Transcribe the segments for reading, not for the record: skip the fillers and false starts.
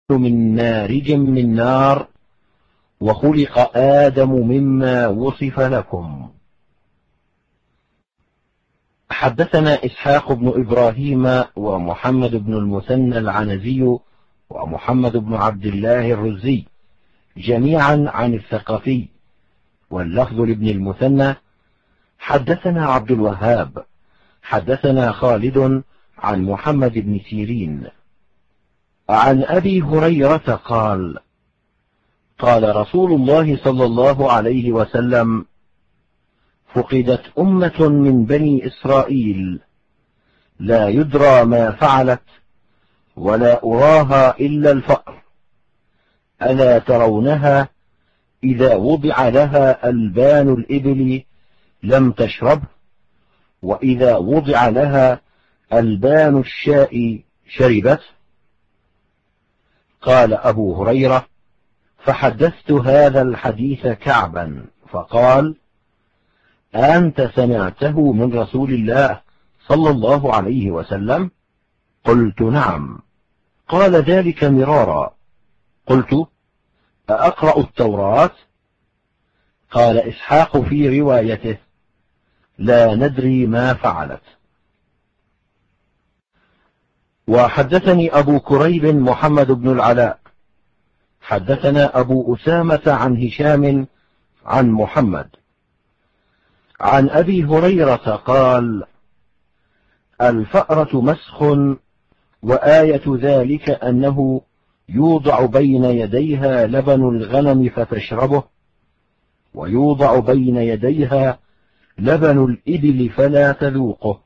من مارج من نار، وخلق آدم مما وصف لكم. حدثنا إسحاق بن إبراهيم ومحمد بن المثنى العنزي ومحمد بن عبد الله الرزي جميعا عن الثقفي، واللفظ لابن المثنى. حدثنا عبد الوهاب حدثنا خالد عن محمد بن سيرين عن أبي هريرة قال: قال رسول الله صلى الله عليه وسلم: فقدت أمة من بني إسرائيل لا يدرى ما فعلت ولا أراها إلا الفأر، ألا ترونها إذا وضع لها ألبان الإبل لم تشربه، وإذا وضع لها ألبان الشاء شربت؟ قال أبو هريرة: فحدثت هذا الحديث كعبا فقال: أنت سمعته من رسول الله صلى الله عليه وسلم؟ قلت: نعم. قال: ذلك مرارا. قلت: أأقرأ التوراة؟ قال إسحاق في روايته: لا ندري ما فعلت. وحدثني أبو كريب محمد بن العلاء حدثنا أبو أسامة عن هشام عن محمد عن أبي هريرة قال: الفأرة مسخ، وآية ذلك أنه يوضع بين يديها لبن الغنم فتشربه، ويوضع بين يديها لبن الإبل فلا تذوقه.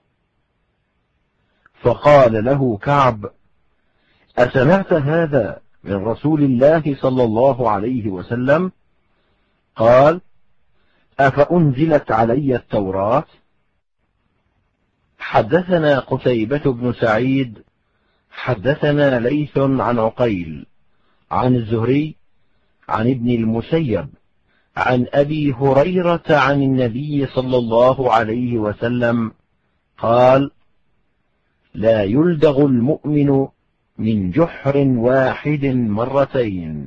فقال له كعب: أسمعت هذا من رسول الله صلى الله عليه وسلم؟ قال: أفأنزلت علي التوراة؟ حدثنا قتيبة بن سعيد حدثنا ليث عن عقيل عن الزهري عن ابن المسيب عن أبي هريرة عن النبي صلى الله عليه وسلم قال: لا يلدغ المؤمن من جحر واحد مرتين.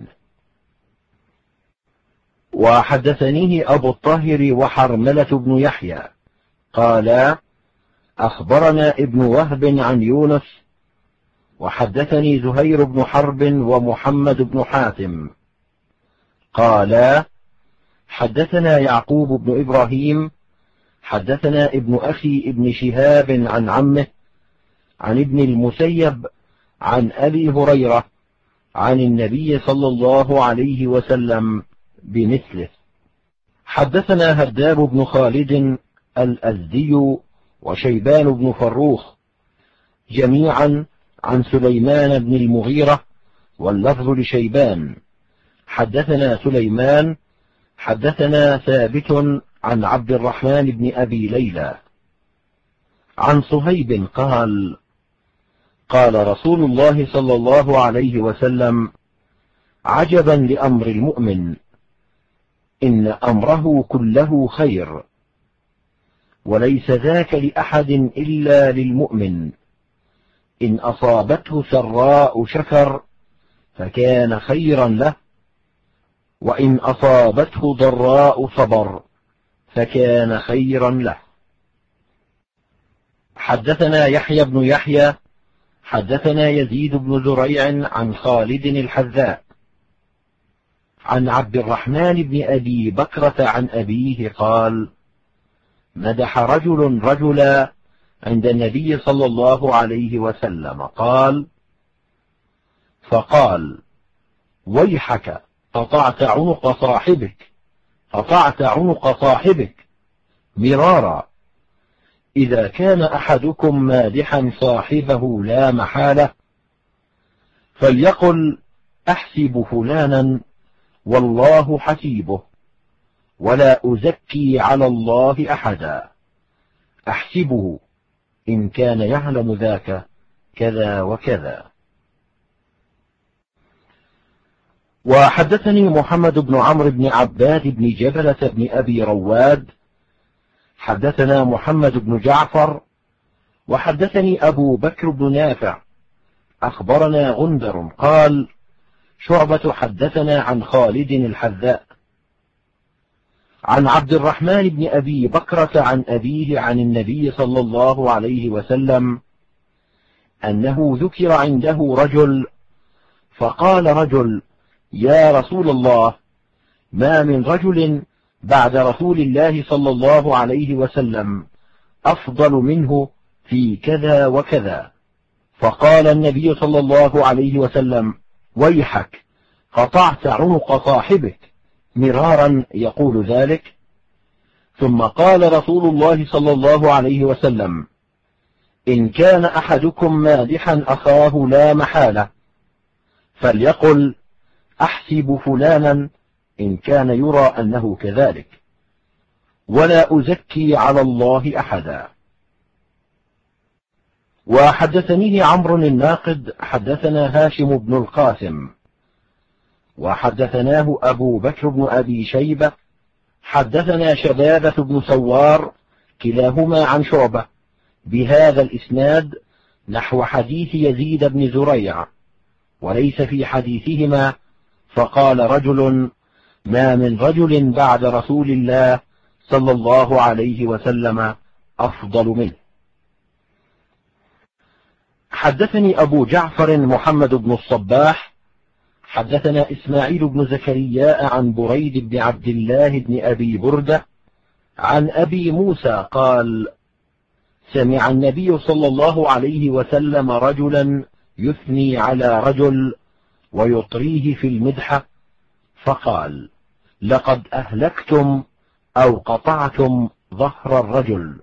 وحدثنيه أبو الطاهر وحرملة بن يحيى قالا: أخبرنا ابن وهب عن يونس، وحدثني زهير بن حرب ومحمد بن حاتم قالا: حدثنا يعقوب بن إبراهيم حدثنا ابن أخي ابن شهاب عن عمه عن ابن المسيب عن أبي هريرة عن النبي صلى الله عليه وسلم بمثله. حدثنا هداب بن خالد الأزدي وشيبان بن فروخ جميعا عن سليمان بن المغيرة، واللفظ لشيبان. حدثنا سليمان حدثنا ثابت عن عبد الرحمن بن أبي ليلى عن صهيب قال: قال رسول الله صلى الله عليه وسلم: عجبا لأمر المؤمن، إن أمره كله خير، وليس ذاك لأحد إلا للمؤمن، إن أصابته سراء شكر فكان خيرا له، وإن أصابته ضراء صبر فكان خيرا له. حدثنا يحيى بن يحيى حدثنا يزيد بن زريع عن خالد الحذاء عن عبد الرحمن بن أبي بكرة عن أبيه قال: مدح رجل رجلا عند النبي صلى الله عليه وسلم قال: فقال: ويحك قطعت عنق صاحبك مرارا. إذا كان أحدكم مادحا صاحبه لا محالة فليقل: أحسب فلانا والله حسيبه، ولا أزكي على الله أحدا، أحسبه إن كان يعلم ذاك كذا وكذا. وحدثني محمد بن عمرو بن عباد بن جبلة بن أبي رواد حدثنا محمد بن جعفر وحدثني أبو بكر بن نافع أخبرنا غندر قال: شعبة حدثنا عن خالد الحذاء عن عبد الرحمن بن أبي بكرة عن أبيه عن النبي صلى الله عليه وسلم أنه ذكر عنده رجل فقال رجل: يا رسول الله، ما من رجل بعد رسول الله صلى الله عليه وسلم أفضل منه في كذا وكذا. فقال النبي صلى الله عليه وسلم: ويحك، قطعت عنق صاحبك، مرارا يقول ذلك. ثم قال رسول الله صلى الله عليه وسلم: إن كان أحدكم مادحا أخاه لا محالة فليقل: أحسب فلانا، إن كان يرى أنه كذلك، ولا أزكي على الله أحدا. وحدثنيه عمرو الناقد حدثنا هاشم بن القاسم وحدثناه أبو بكر بن أبي شيبة حدثنا شبابة بن سوار كلاهما عن شعبة بهذا الإسناد نحو حديث يزيد بن زريع، وليس في حديثهما فقال رجل: ما من رجل بعد رسول الله صلى الله عليه وسلم أفضل منه. حدثني أبو جعفر محمد بن الصباح حدثنا إسماعيل بن زكريا عن بريد بن عبد الله بن أبي بردة عن أبي موسى قال: سمع النبي صلى الله عليه وسلم رجلا يثني على رجل ويطريه في المدحة، فقال: لقد أهلكتم أو قطعتم ظهر الرجل.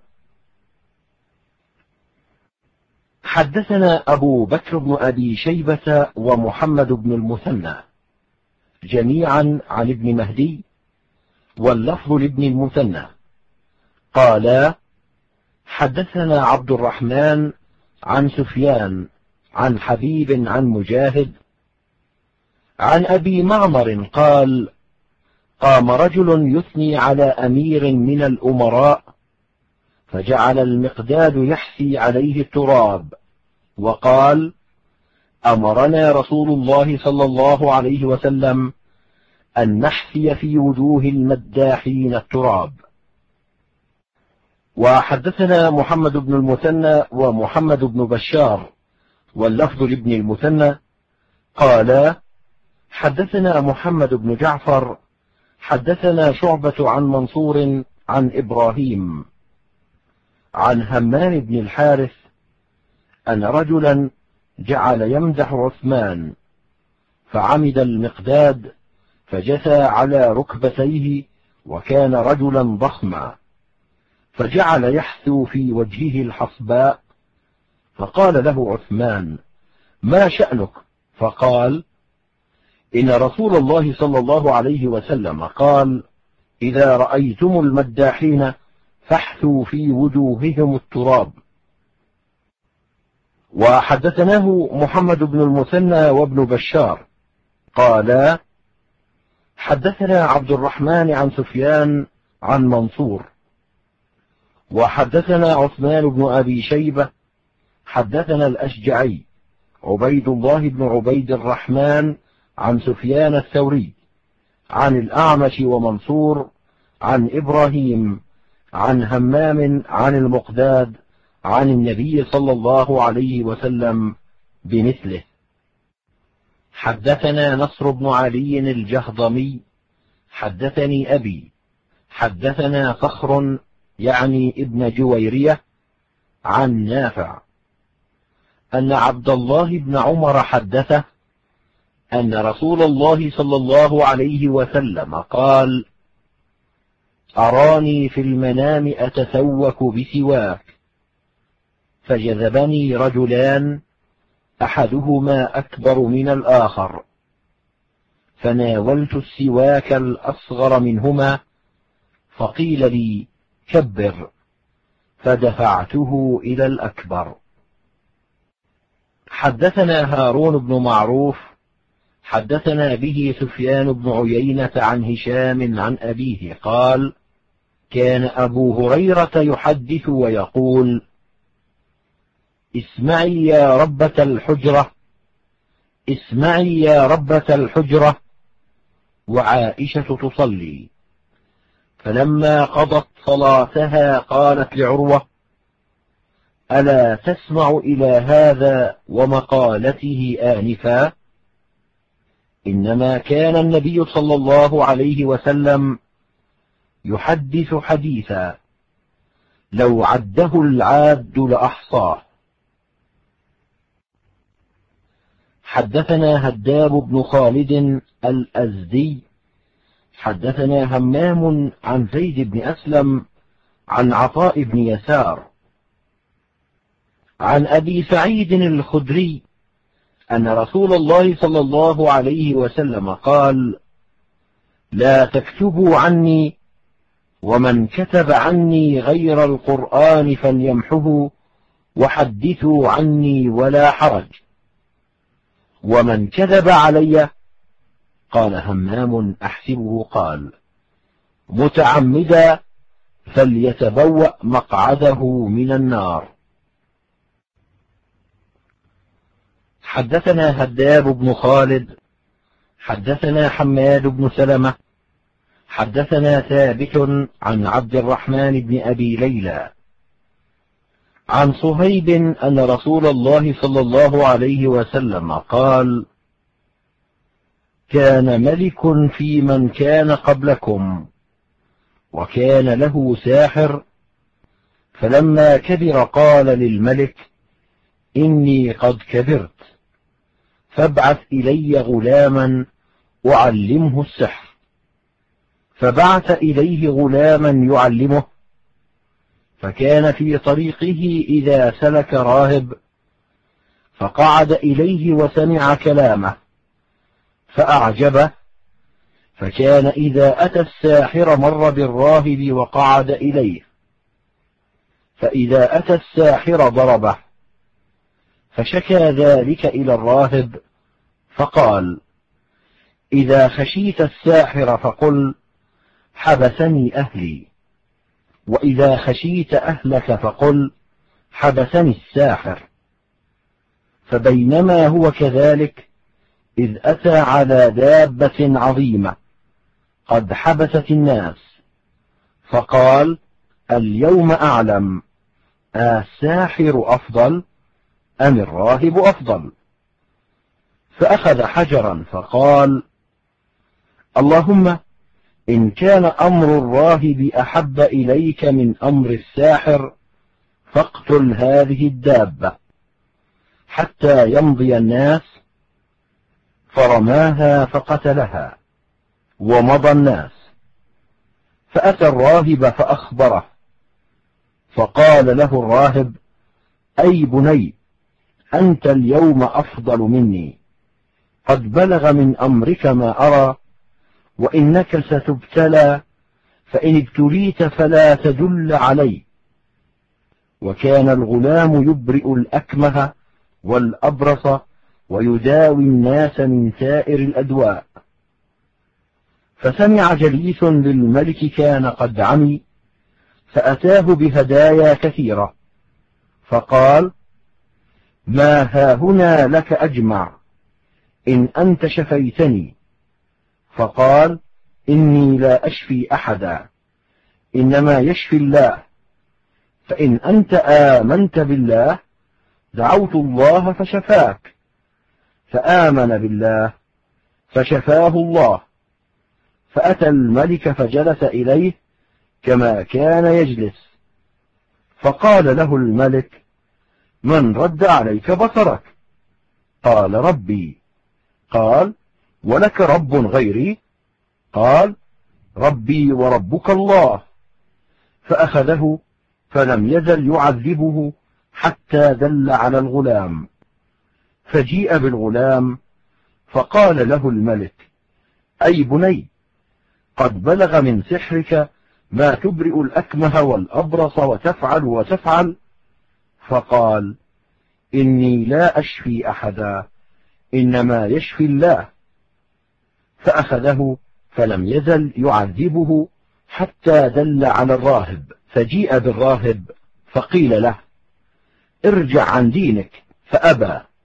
حدثنا أبو بكر بن أبي شيبة ومحمد بن المثنى جميعا عن ابن مهدي، واللفظ لابن المثنى قالا: حدثنا عبد الرحمن عن سفيان عن حبيب عن مجاهد عن أبي معمر قال: قام رجل يثني على أمير من الأمراء، فجعل المقداد يحثي عليه التراب، وقال: أمرنا رسول الله صلى الله عليه وسلم أن نحثي في وجوه المداحين التراب. وحدثنا محمد بن المثنى ومحمد بن بشار، واللفظ لابن المثنى قالا: حدثنا محمد بن جعفر حدثنا شعبة عن منصور عن إبراهيم عن همام بن الحارث أن رجلا جعل يمدح عثمان، فعمد المقداد فجثى على ركبتيه، وكان رجلا ضخما، فجعل يحثو في وجهه الحصباء، فقال له عثمان: ما شأنك؟ فقال: إن رسول الله صلى الله عليه وسلم قال: إذا رأيتم المداحين فاحثوا في وجوههم التراب. وحدثناه محمد بن المثنى وابن بشار قالا: حدثنا عبد الرحمن عن سفيان عن منصور، وحدثنا عثمان بن أبي شيبة حدثنا الأشجعي عبيد الله بن عبيد الرحمن عن سفيان الثوري عن الأعمش ومنصور عن إبراهيم عن همام عن المقداد عن النبي صلى الله عليه وسلم بمثله. حدثنا نصر بن علي الجهضمي حدثني أبي حدثنا صخر يعني ابن جويرية عن نافع أن عبد الله بن عمر حدثه أن رسول الله صلى الله عليه وسلم قال: أراني في المنام أتسوك بسواك، فجذبني رجلان أحدهما أكبر من الآخر، فناولت السواك الأصغر منهما، فقيل لي: كبر، فدفعته إلى الأكبر. حدثنا هارون بن معروف حدثنا به سفيان بن عيينة عن هشام عن أبيه قال: كان أبو هريرة يحدث ويقول: اسمعي يا ربة الحجرة، اسمعي يا ربة الحجرة وعائشة تصلي. فلما قضت صلاتها قالت لعروة: ألا تسمع إلى هذا ومقالته آنفا؟ إنما كان النبي صلى الله عليه وسلم يحدث حديثا لو عده العاد لأحصاه. حدثنا هداب بن خالد الأزدي حدثنا همام عن زيد بن أسلم عن عطاء بن يسار عن أبي سعيد الخدري أن رسول الله صلى الله عليه وسلم قال: لا تكتبوا عني، ومن كتب عني غير القرآن فليمحه، وحدثوا عني ولا حرج. ومن كذب علي، قال همام أحسبه قال متعمدا، فليتبوأ مقعده من النار. حدثنا هداب بن خالد حدثنا حماد بن سلمة حدثنا ثابت عن عبد الرحمن بن أبي ليلى عن صهيب أن رسول الله صلى الله عليه وسلم قال: كان ملك في من كان قبلكم، وكان له ساحر، فلما كبر قال للملك: إني قد كبرت، فابعث إلي غلاما أعلمه السحر. فبعث إليه غلاما يعلمه، فكان في طريقه إذا سلك راهب فقعد إليه وسمع كلامه فأعجبه، فكان إذا أتى الساحر مر بالراهب وقعد إليه، فإذا أتى الساحر ضربه، فشكى ذلك إلى الراهب فقال: إذا خشيت الساحر فقل حبسني أهلي، وإذا خشيت أهلك فقل حبسني الساحر. فبينما هو كذلك إذ أتى على دابة عظيمة قد حبست الناس، فقال: اليوم أعلم الساحر أفضل أم الراهب أفضل؟ فأخذ حجرا فقال: اللهم إن كان أمر الراهب أحب إليك من أمر الساحر فاقتل هذه الدابة حتى يمضي الناس. فرماها فقتلها، ومضى الناس. فأتى الراهب فأخبره، فقال له الراهب: أي بني، أنت اليوم أفضل مني، قد بلغ من أمرك ما أرى، وإنك ستبتلى، فإن ابتليت فلا تدل علي. وكان الغلام يبرئ الأكمه والأبرص ويداوي الناس من سائر الأدواء. فسمع جليس للملك كان قد عمي، فأتاه بهدايا كثيرة، فقال: ما هاهنا لك أجمع إن أنت شفيتني. فقال: إني لا أشفي أحدا، إنما يشفي الله، فإن أنت آمنت بالله دعوت الله فشفاك. فآمن بالله فشفاه الله. فأتى الملك فجلس إليه كما كان يجلس، فقال له الملك: من رد عليك بصرك؟ قال: ربي. قال: ولك رب غيري؟ قال: ربي وربك الله. فأخذه فلم يزل يعذبه حتى دل على الغلام. فجيء بالغلام فقال له الملك: أي بني، قد بلغ من سحرك ما تبرئ الأكمه والأبرص وتفعل وتفعل. فقال: إني لا أشفي أحدا، إنما يشفي الله. فأخذه فلم يزل يعذبه حتى دل على الراهب. فجيء بالراهب فقيل له: ارجع عن دينك، فأبى،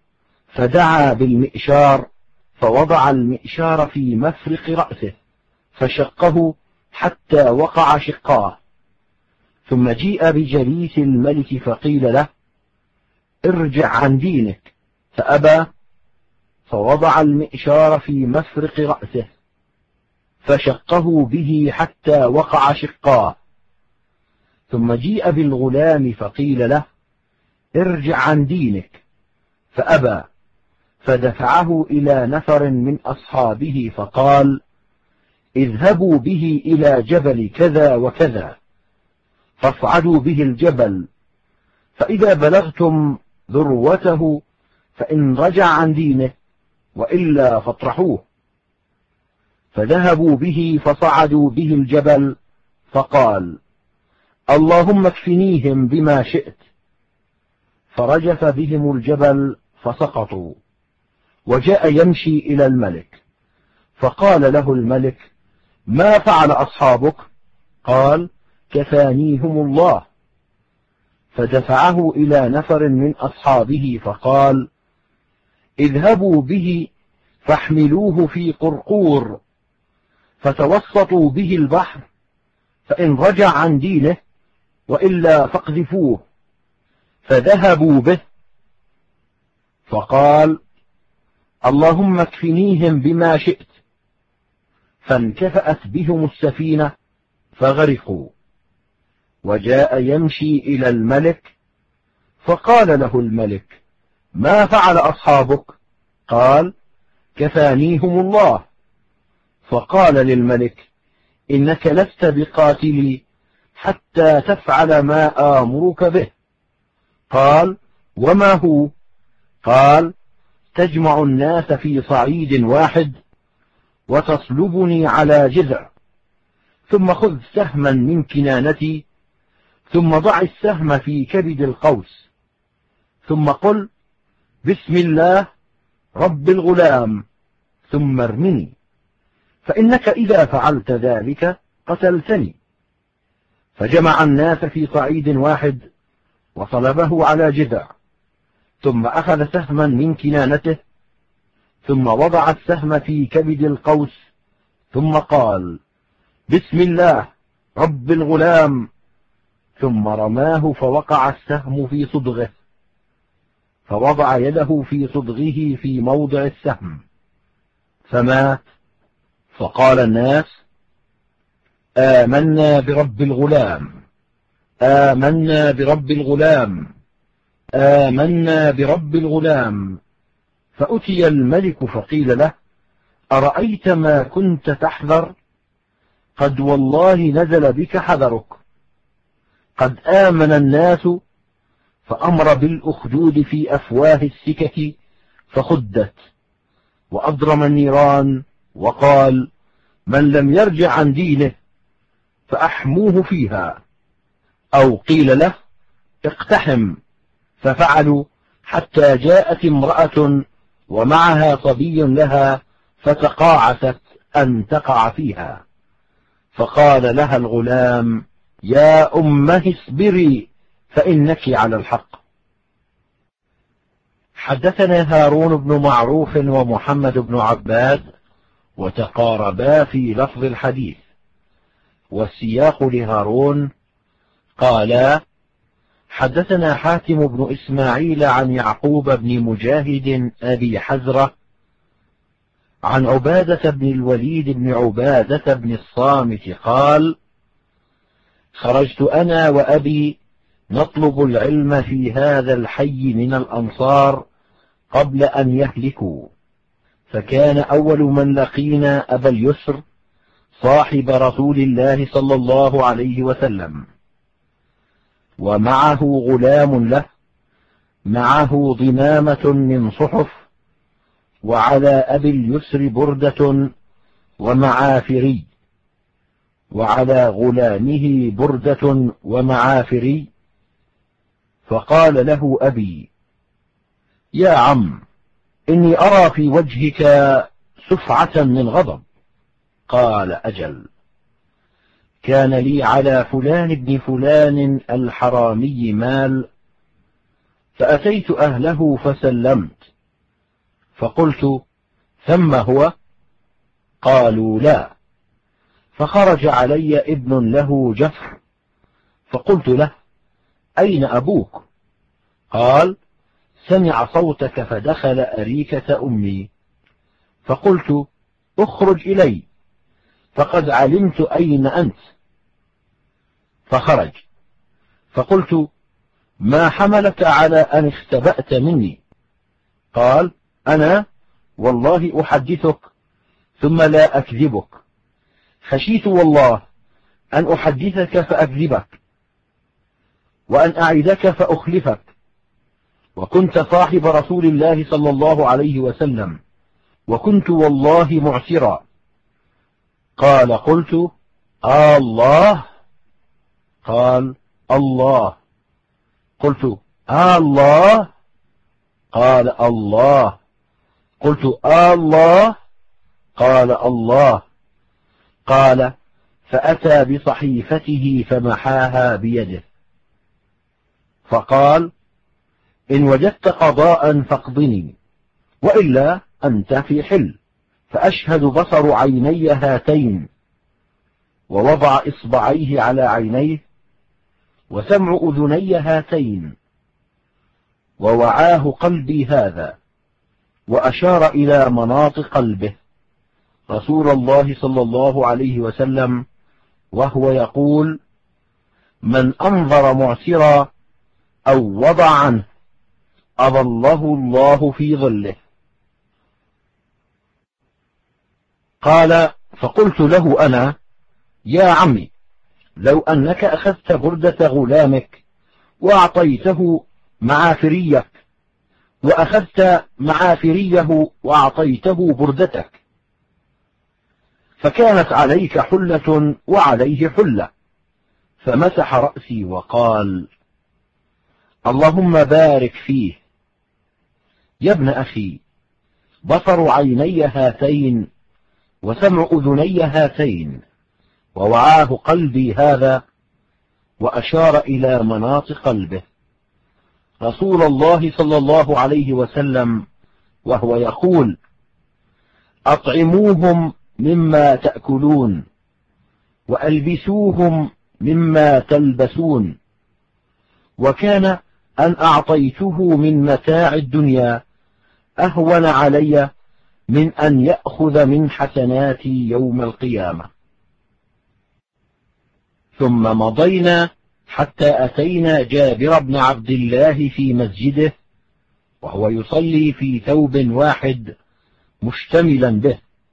فدعا بالمئشار فوضع المئشار في مفرق رأسه فشقه حتى وقع شقاه، ثم جيء بجليس الملك فقيل له: ارجع عن دينك، فأبى، فوضع المئشار في مفرق رأسه فشقه به حتى وقع شقاه، ثم جيء بالغلام فقيل له: ارجع عن دينك، فأبى، فدفعه إلى نفر من أصحابه فقال: اذهبوا به إلى جبل كذا وكذا فاصعدوا به الجبل، فإذا بلغتم ذروته فإن رجع عن دينه وإلا فاطرحوه. فذهبوا به فصعدوا به الجبل، فقال: اللهم اكفنيهم بما شئت، فرجف بهم الجبل فسقطوا. وجاء يمشي إلى الملك، فقال له الملك: ما فعل أصحابك؟ قال: كفانيهم الله. فدفعه إلى نفر من أصحابه فقال: اذهبوا به فاحملوه في قرقور فتوسطوا به البحر، فإن رجع عن دينه وإلا فاقذفوه. فذهبوا به، فقال: اللهم اكفنيهم بما شئت، فانكفأت بهم السفينة فغرقوا. وجاء يمشي إلى الملك، فقال له الملك: ما فعل أصحابك؟ قال: كفانيهم الله. فقال للملك: إنك لست بقاتلي حتى تفعل ما آمرك به. قال: وما هو؟ قال: تجمع الناس في صعيد واحد وتصلبني على جذع، ثم خذ سهما من كنانتي، ثم ضع السهم في كبد القوس، ثم قل: بسم الله رب الغلام، ثم ارمني، فإنك إذا فعلت ذلك قتلتني. فجمع الناس في صعيد واحد وصلبه على جذع، ثم أخذ سهما من كنانته، ثم وضع السهم في كبد القوس، ثم قال: بسم الله رب الغلام، ثم رماه فوقع السهم في صدغه، فوضع يده في صدغه في موضع السهم فمات. فقال الناس: آمنا برب الغلام، آمنا برب الغلام، آمنا برب الغلام. فأتي الملك فقيل له: أرأيت ما كنت تحذر؟ قد والله نزل بك حذرك. قد آمن الناس، فأمر بالأخدود في أفواه السكك فخدت، وأضرم النيران، وقال: من لم يرجع عن دينه فأحموه فيها. أو قيل له: اقتحم، ففعلوا حتى جاءت امرأة ومعها صبي لها فتقاعست أن تقع فيها، فقال لها الغلام: يا أمه اصبري فإنك على الحق. حدثنا هارون بن معروف ومحمد بن عباد وتقاربا في لفظ الحديث، والسياق لهارون قالا: حدثنا حاتم بن إسماعيل عن يعقوب بن مجاهد أبي حزرة عن عبادة بن الوليد بن عبادة بن الصامت قال: خرجت أنا وأبي نطلب العلم في هذا الحي من الأنصار قبل أن يهلكوا، فكان أول من لقينا أبا اليسر صاحب رسول الله صلى الله عليه وسلم، ومعه غلام له معه ضمامة من صحف، وعلى أبي اليسر بردة ومعافري، وعلى غلامه بردة ومعافري. فقال له أبي: يا عم، إني أرى في وجهك سفعة من غضب. قال: أجل. كان لي على فلان بن فلان الحرامي مال، فأتيت أهله فسلمت، فقلت: ثم هو؟ قالوا: لا. فخرج علي ابن له جفر، فقلت له: أين أبوك؟ قال: سمع صوتك فدخل أريكة أمي. فقلت: اخرج إلي، فقد علمت أين أنت. فخرج. فقلت: ما حملك على أن اختبأت مني؟ قال: أنا والله أحدثك ثم لا أكذبك، خشيت والله أن أحدثك فأكذبك، وأن أعدك فأخلفك، وكنت صاحب رسول الله صلى الله عليه وسلم، وكنت والله معسرا. قال: قلت: الله؟ قال: الله. قلت: الله؟ قال: الله. قلت: الله؟ قال: الله. قال: فأتى بصحيفته فمحاها بيده، فقال: إن وجدت قضاء فاقضني، وإلا أنت في حل. فأشهد بصر عيني هاتين، ووضع إصبعيه على عينيه، وسمع أذني هاتين، ووعاه قلبي هذا، وأشار إلى مناط قلبه رسول الله صلى الله عليه وسلم وهو يقول: من أنظر معسرا أو وضع عنه أظله الله في ظله. قال: فقلت له أنا: يا عمي، لو أنك أخذت بردة غلامك وأعطيته معافريك، وأخذت معافريه وأعطيته بردتك، فكانت عليك حلة وعليه حلة. فمسح رأسي وقال: اللهم بارك فيه. يا ابن أخي، بصر عيني هاتين، وسمع أذني هاتين، ووعاه قلبي هذا، وأشار إلى مناط قلبه رسول الله صلى الله عليه وسلم وهو يقول: أطعموهم مما تأكلون، وألبسوهم مما تلبسون. وكان أن أعطيته من متاع الدنيا أهون علي من أن يأخذ من حسناتي يوم القيامة. ثم مضينا حتى أتينا جابر بن عبد الله في مسجده، وهو يصلي في ثوب واحد مشتملا به،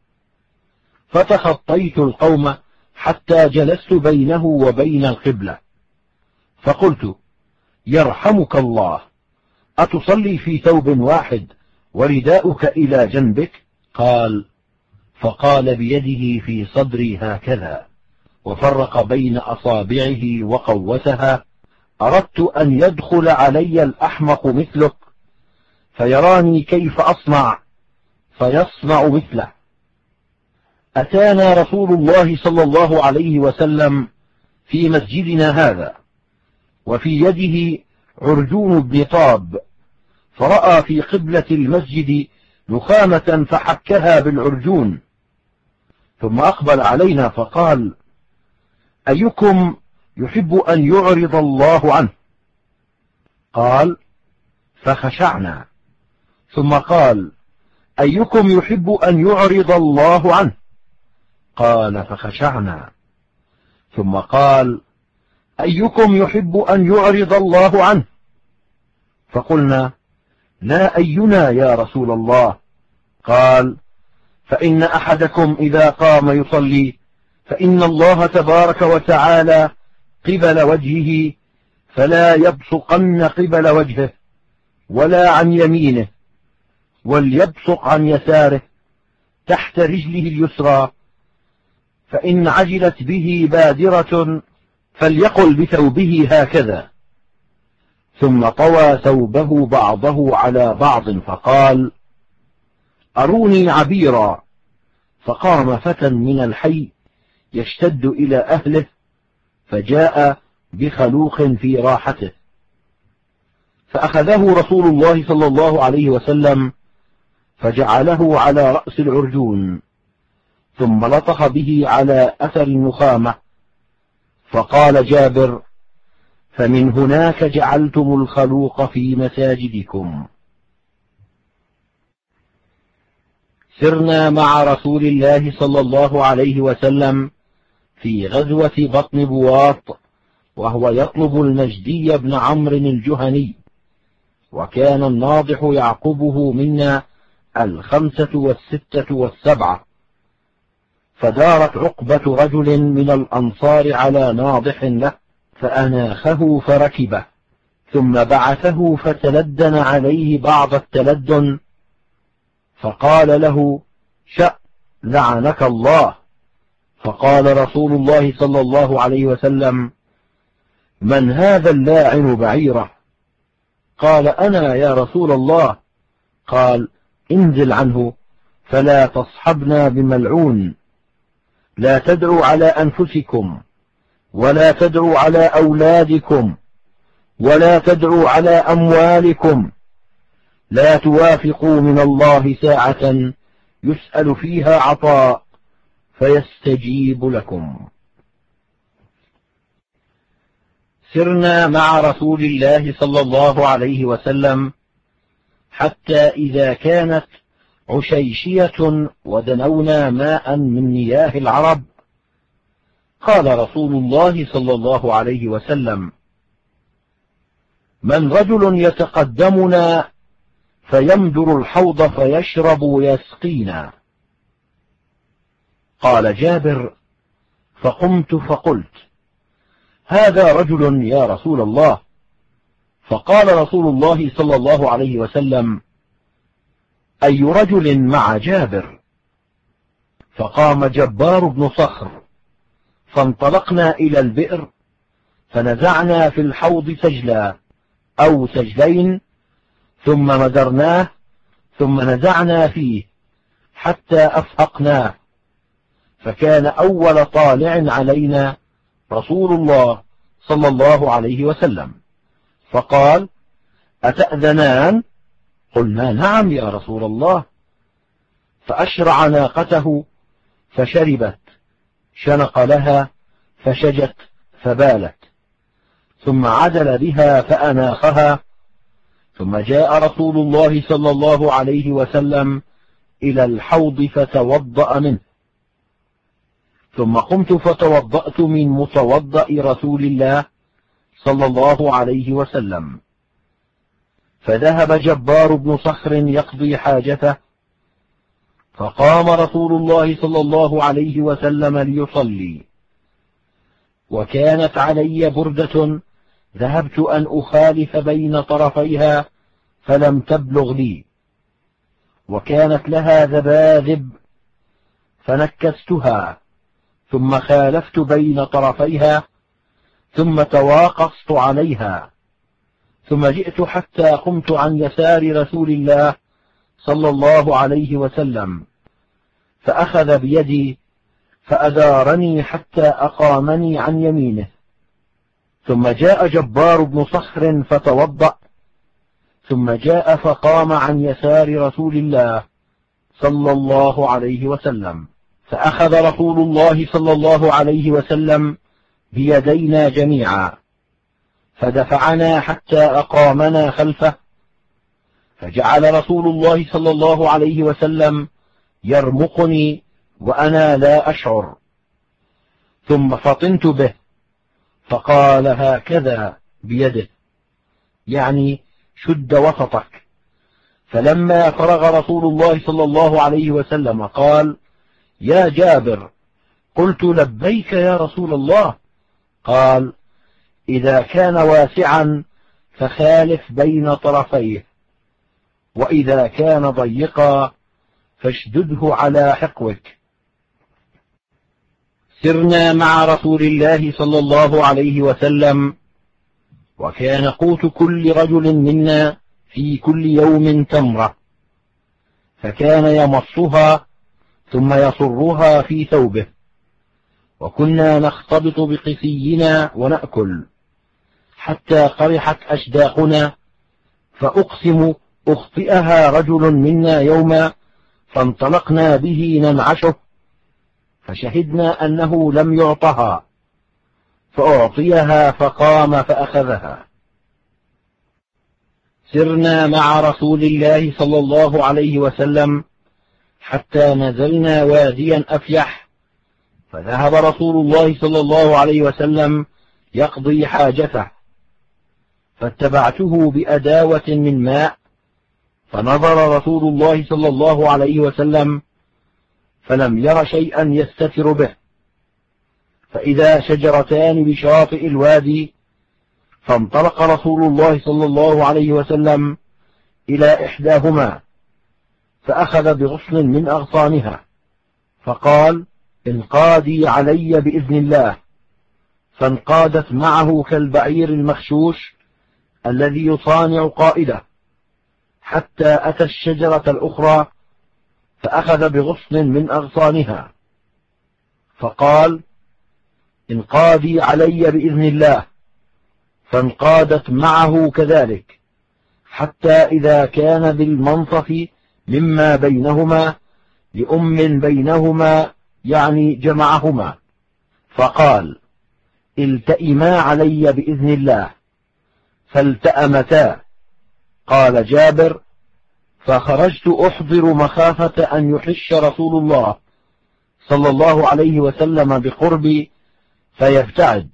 فتخطيت القوم حتى جلست بينه وبين القبلة، فقلت: يرحمك الله، أتصلي في ثوب واحد ورداؤك إلى جنبك؟ قال: فقال بيده في صدري هكذا، وفرق بين أصابعه وقوتها: أردت أن يدخل علي الأحمق مثلك فيراني كيف أصنع فيصنع مثله. أتانا رسول الله صلى الله عليه وسلم في مسجدنا هذا، وفي يده عرجون بن طاب، فرأى في قبلة المسجد نخامة فحكها بالعرجون، ثم أقبل علينا فقال: أيكم يحب أن يعرض الله عنه؟ قال: فخشعنا. ثم قال: أيكم يحب أن يعرض الله عنه؟ قال: فخشعنا. ثم قال: أيكم يحب أن يعرض الله عنه؟ فقلنا: لا أينا يا رسول الله. قال: فإن أحدكم إذا قام يصلي فإن الله تبارك وتعالى قبل وجهه، فلا يبصقن قبل وجهه ولا عن يمينه، وليبصق عن يساره تحت رجله اليسرى، فإن عجلت به بادرة فليقل بثوبه هكذا. ثم طوى ثوبه بعضه على بعض فقال: أروني عبيرا. فقام فتى من الحي يشتد إلى أهله، فجاء بخلوخ في راحته، فأخذه رسول الله صلى الله عليه وسلم فجعله على رأس العرجون، ثم لطخ به على أثر النخامة. فقال جابر: فمن هناك جعلتم الخلوق في مساجدكم. سرنا مع رسول الله صلى الله عليه وسلم في غزوة بطن بواط، وهو يطلب المجدي بن عمرو الجهني، وكان الناضح يعقبه منا 5 و6 و7. فدارت عقبة رجل من الأنصار على ناضح له، فأناخه فركبه، ثم بعثه فتلدن عليه بعض التلدن، فقال له: شأ لعنك الله. فقال رسول الله صلى الله عليه وسلم: من هذا اللاعن بعيره؟ قال: أنا يا رسول الله. قال: انزل عنه فلا تصحبنا بملعون، لا تدعوا على أنفسكم، ولا تدعوا على أولادكم، ولا تدعوا على أموالكم، لا توافقوا من الله ساعة يسأل فيها عطاء فيستجيب لكم. سرنا مع رسول الله صلى الله عليه وسلم حتى إذا كانت عشيشية ودنونا ماء من مياه العرب، قال رسول الله صلى الله عليه وسلم: من رجل يتقدمنا فيمدر الحوض فيشرب ويسقينا؟ قال جابر: فقمت فقلت: هذا رجل يا رسول الله. فقال رسول الله صلى الله عليه وسلم: أي رجل مع جابر؟ فقام جبار بن صخر، فانطلقنا إلى البئر، فنزعنا في الحوض سجلا أو سجلين، ثم مدرناه، ثم نزعنا فيه حتى أفهقناه، فكان أول طالع علينا رسول الله صلى الله عليه وسلم، فقال: أتأذنان؟ قلنا: نعم يا رسول الله. فأشرع ناقته فشربت، شنق لها فشجت فبالت، ثم عدل بها فأناخها، ثم جاء رسول الله صلى الله عليه وسلم إلى الحوض فتوضأ منه، ثم قمت فتوضأت من متوضأ رسول الله صلى الله عليه وسلم. فذهب جبار بن صخر يقضي حاجته، فقام رسول الله صلى الله عليه وسلم ليصلي، وكانت علي بردة ذهبت أن أخالف بين طرفيها فلم تبلغ لي، وكانت لها ذباذب فنكستها، ثم خالفت بين طرفيها، ثم تواقصت عليها، ثم جئت حتى قمت عن يسار رسول الله صلى الله عليه وسلم، فأخذ بيدي فأدارني حتى أقامني عن يمينه، ثم جاء جبار بن صخر فتوضأ، ثم جاء فقام عن يسار رسول الله صلى الله عليه وسلم، فأخذ رسول الله صلى الله عليه وسلم بيدينا جميعا، فدفعنا حتى أقامنا خلفه، فجعل رسول الله صلى الله عليه وسلم يرمقني وأنا لا أشعر، ثم فطنت به، فقال: هكذا بيده، يعني شد وسطك. فلما فرغ رسول الله صلى الله عليه وسلم قال: يا جابر. قلت: لبيك يا رسول الله. قال: إذا كان واسعا فخالف بين طرفيه، وإذا كان ضيقا فاشدده على حقوك. سرنا مع رسول الله صلى الله عليه وسلم، وكان قوت كل رجل منا في كل يوم تمرة، فكان يمصها ثم يصرها في ثوبه، وكنا نختبط بقسينا ونأكل حتى قرحت أشداقنا، فأقسم أخطئها رجل منا يوما فانطلقنا به ننعشه، فشهدنا أنه لم يعطها، فأعطيها فقام فأخذها. سرنا مع رسول الله صلى الله عليه وسلم حتى نزلنا واديا أفيح، فذهب رسول الله صلى الله عليه وسلم يقضي حاجته، فاتبعته بأداوة من ماء، فنظر رسول الله صلى الله عليه وسلم فلم ير شيئا يستتر به، فإذا شجرتان بشاطئ الوادي، فانطلق رسول الله صلى الله عليه وسلم إلى إحداهما فأخذ بغصن من أغصانها، فقال: انقادي علي بإذن الله، فانقادت معه كالبعير المخشوش الذي يصانع قائده، حتى أتى الشجرة الأخرى فأخذ بغصن من أغصانها، فقال: انقادي علي بإذن الله، فانقادت معه كذلك، حتى إذا كان بالمنصف مما بينهما لأم بينهما، يعني جمعهما، فقال: التئما علي بإذن الله، فالتأمتا. قال جابر: فخرجت أحضر مخافة أن يحش رسول الله صلى الله عليه وسلم بقربي فيبتعد،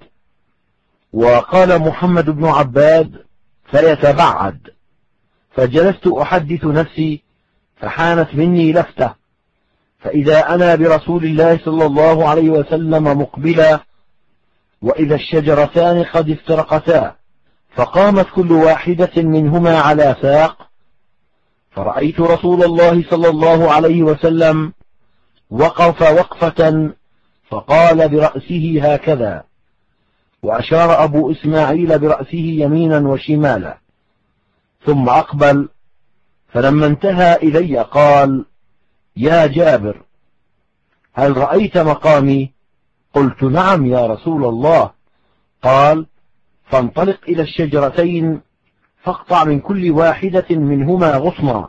وقال محمد بن عباد: فيتبعد. فجلست أحدث نفسي، فحانت مني لفتة، فإذا أنا برسول الله صلى الله عليه وسلم مقبلا، وإذا الشجرتان قد افترقتا، فقامت كل واحدة منهما على ساق، فرأيت رسول الله صلى الله عليه وسلم وقف وقفة، فقال برأسه هكذا، وأشار أبو إسماعيل برأسه يمينا وشمالا، ثم أقبل، فلما انتهى إلي قال: يا جابر، هل رأيت مقامي؟ قلت: نعم يا رسول الله. قال: فانطلق إلى الشجرتين، فاقطع من كل واحدة منهما غصنا،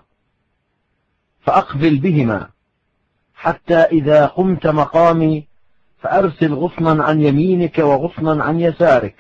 فأقبل بهما، حتى إذا قمت مقامي فأرسل غصنا عن يمينك وغصنا عن يسارك.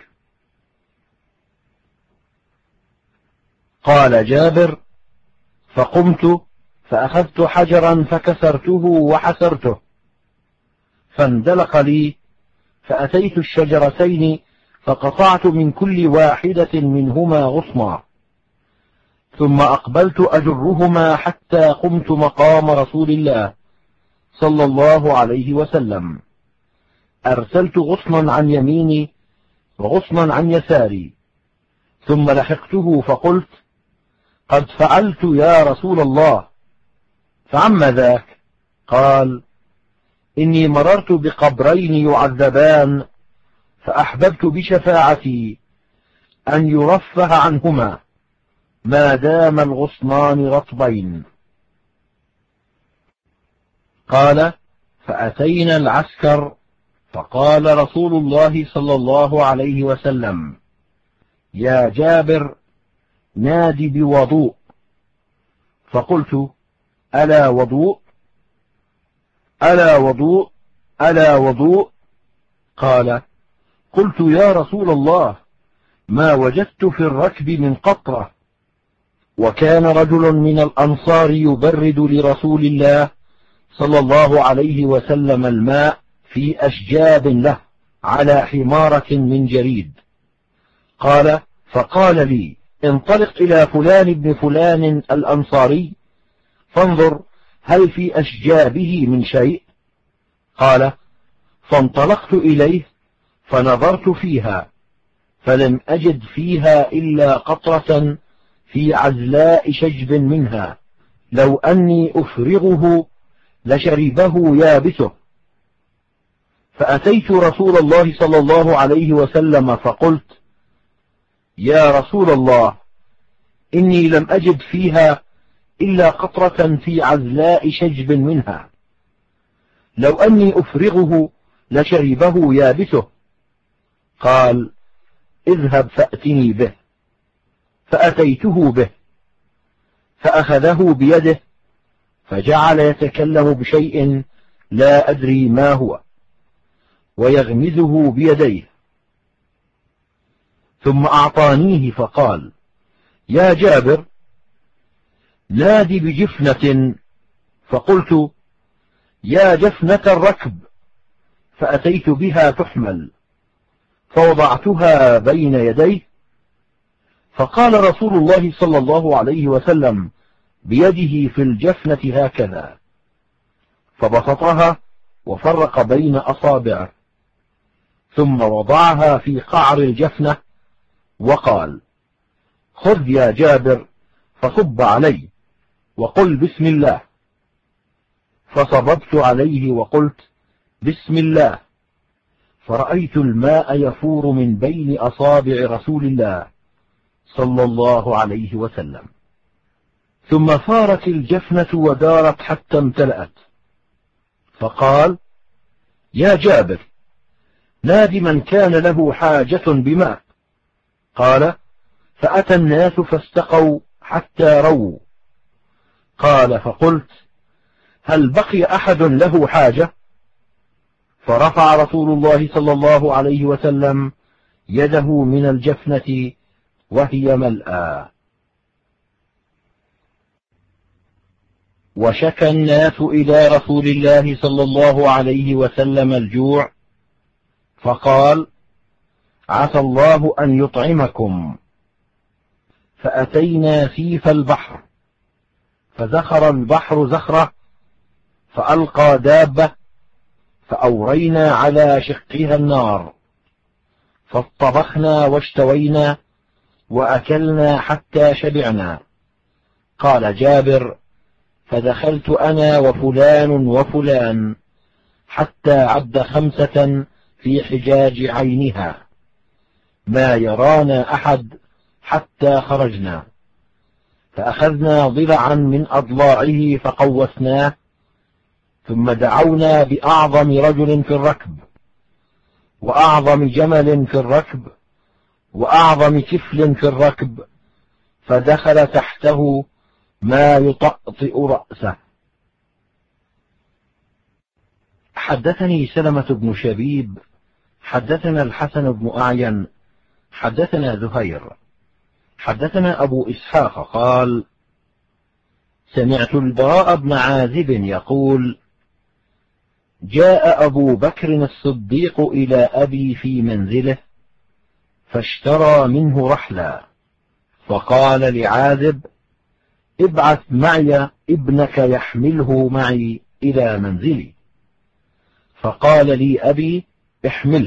قال جابر: فقمت فأخذت حجرا فكسرته وحسرته، فاندلق لي، فأتيت الشجرتين فقطعت من كل واحدة منهما غصنا، ثم أقبلت أجرهما حتى قمت مقام رسول الله صلى الله عليه وسلم، أرسلت غصنا عن يميني وغصنا عن يساري، ثم لحقته فقلت: قد فعلت يا رسول الله. فعم ذاك؟ قال: إني مررت بقبرين يعذبان، فأحببت بشفاعتي أن يرفه عنهما ما دام الغصنان رطبين. قال: فأتينا العسكر، فقال رسول الله صلى الله عليه وسلم: يا جابر، نادي بوضوء. فقلت: ألا وضوء؟ ألا وضوء؟ ألا وضوء؟ قال: قلت: يا رسول الله، ما وجدت في الركب من قطرة. وكان رجل من الأنصار يبرد لرسول الله صلى الله عليه وسلم الماء في أشجاب له على حمارة من جريد. قال: فقال لي: انطلق إلى فلان بن فلان الأنصاري، فانظر هل في أشجابه من شيء. قال: فانطلقت إليه فنظرت فيها، فلم أجد فيها إلا قطرة في عزلاء شجب منها، لو أني أفرغه لشربه يابسه. فأتيت رسول الله صلى الله عليه وسلم فقلت: يا رسول الله، إني لم أجد فيها إلا قطرة في عزلاء شجب منها، لو أني أفرغه لشربه يابسه. قال: اذهب فأتني به. فأتيته به، فأخذه بيده فجعل يتكلم بشيء لا أدري ما هو ويغمزه بيديه، ثم أعطانيه فقال: يا جابر نادي بجفنة. فقلت: يا جفنة الركب، فأتيت بها تحمل فوضعتها بين يديه، فقال رسول الله صلى الله عليه وسلم بيده في الجفنة هكذا، فبسطها وفرق بين أصابعه، ثم وضعها في قعر الجفنة وقال: خذ يا جابر فصب علي وقل بسم الله. فصببت عليه وقلت بسم الله، فرأيت الماء يفور من بين أصابع رسول الله صلى الله عليه وسلم، ثم فارت الجفنة ودارت حتى امتلأت، فقال: يا جابر نادي من كان له حاجة بماء. قال: فأتى الناس فاستقوا حتى رووا. قال: فقلت: هل بقي أحد له حاجة؟ فرفع رسول الله صلى الله عليه وسلم يده من الجفنة وهي ملأى. وشكى الناس إلى رسول الله صلى الله عليه وسلم الجوع، فقال: عسى الله أن يطعمكم. فأتينا سيف البحر، فزخر البحر زخرة، فألقى دابة، فأورينا على شقها النار، فاطبخنا واشتوينا وأكلنا حتى شبعنا. قال جابر: فدخلت أنا وفلان وفلان حتى عد 5 في حجاج عينها، ما يرانا أحد حتى خرجنا، فأخذنا ضلعا من أضلاعه فقوسناه، ثم دعونا بأعظم رجل في الركب، وأعظم جمل في الركب، وأعظم كفل في الركب، فدخل تحته ما يطأطئ رأسه. حدثني سلمة بن شبيب حدثنا الحسن بن أعين حدثنا زهير حدثنا أبو إسحاق قال: سمعت البراء بن عازب يقول: جاء أبو بكر الصديق إلى أبي في منزله فاشترى منه رحلا، فقال لعازب: ابعث معي ابنك يحمله معي إلى منزلي. فقال لي أبي: احمله.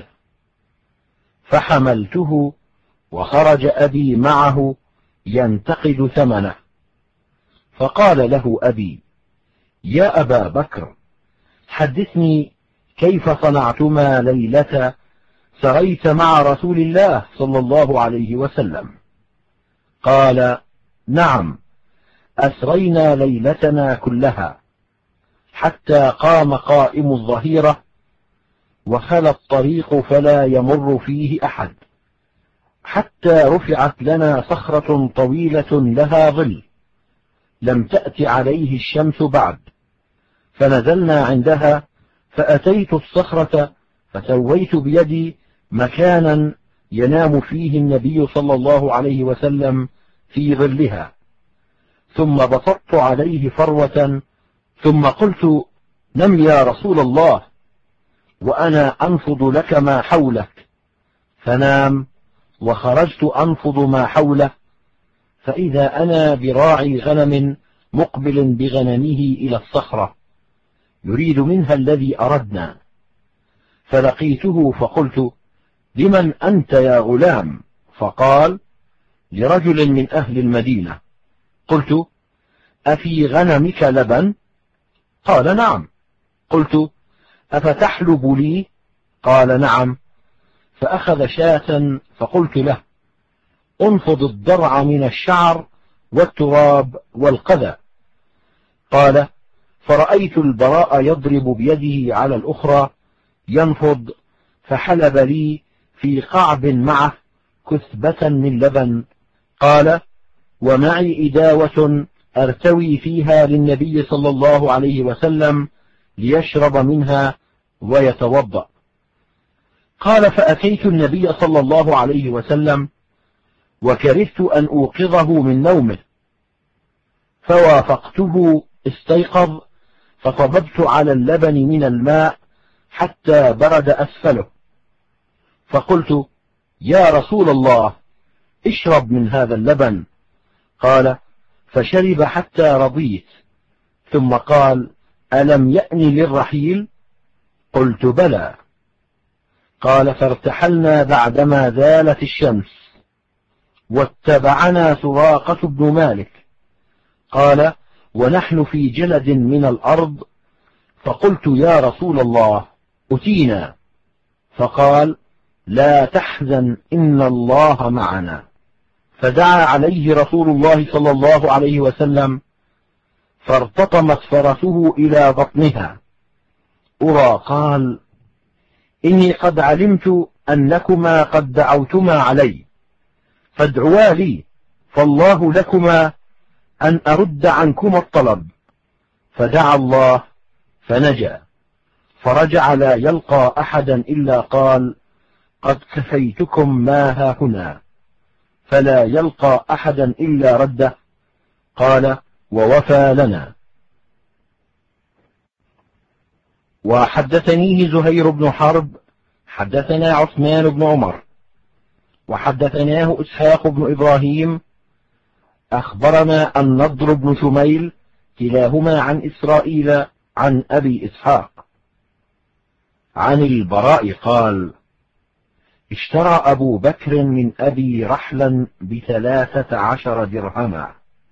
فحملته، وخرج أبي معه ينتقد ثمنه. فقال له أبي: يا أبا بكر، حدثني كيف صنعتما ليلة سريت مع رسول الله صلى الله عليه وسلم. قال: نعم، أسرينا ليلتنا كلها حتى قام قائم الظهيرة، وخلى الطريق فلا يمر فيه أحد، حتى رفعت لنا صخرة طويلة لها ظل لم تأت عليه الشمس بعد، فنزلنا عندها، فأتيت الصخرة فسويت بيدي مكانا ينام فيه النبي صلى الله عليه وسلم في ظلها، ثم بسطت عليه فروة، ثم قلت: نم يا رسول الله، وأنا أنفض لك ما حولك. فنام، وخرجت أنفض ما حوله، فإذا أنا براعي غنم مقبل بغنمه إلى الصخرة يريد منها الذي أردنا، فلقيته فقلت: لمن أنت يا غلام؟ فقال: لرجل من أهل المدينة. قلت: أفي غنمك لبن؟ قال: نعم. قلت: أفتحلب لي؟ قال: نعم. فأخذ شاة، فقلت له: انفض الضرع من الشعر والتراب والقذى. قال: فرأيت البراء يضرب بيده على الأخرى ينفض، فحلب لي في قعب معه كثبة من لبن. قال: ومعي إداوة أرتوي فيها للنبي صلى الله عليه وسلم ليشرب منها ويتوضأ. قال: فأتيت النبي صلى الله عليه وسلم وكرهت أن أوقظه من نومه، فوافقته استيقظ، فصببت على اللبن من الماء حتى برد أسفله، فقلت: يا رسول الله، اشرب من هذا اللبن. قال: فشرب حتى رضيت، ثم قال: ألم يأن للرحيل؟ قلت: بلى. قال: فارتحلنا بعدما زالت الشمس، واتبعنا سراقة بن مالك. قال: ونحن في جلد من الأرض، فقلت: يا رسول الله، أتينا. فقال: لا تحزن، إن الله معنا. فدعا عليه رسول الله صلى الله عليه وسلم، فارتطمت فرسه إلى بطنها. أرى قال: إني قد علمت أنكما قد دعوتما علي، فادعوا لي، فالله لكما أن أرد عنكما الطلب. فدعا الله فنجا، فرجع لا يلقى أحدا إلا قال: قد كفيتكم ما هاهنا، فلا يلقى أحدا إلا رده. قال: ووفى لنا. وحدثنيه زهير بن حرب حدثنا عثمان بن عمر وحدثناه إسحاق بن إبراهيم أخبرنا النضر بن شميل كلاهما عن إسرائيل عن أبي إسحاق عن البراء قال: اشترى أبو بكر من أبي رحلا ب13 درهما،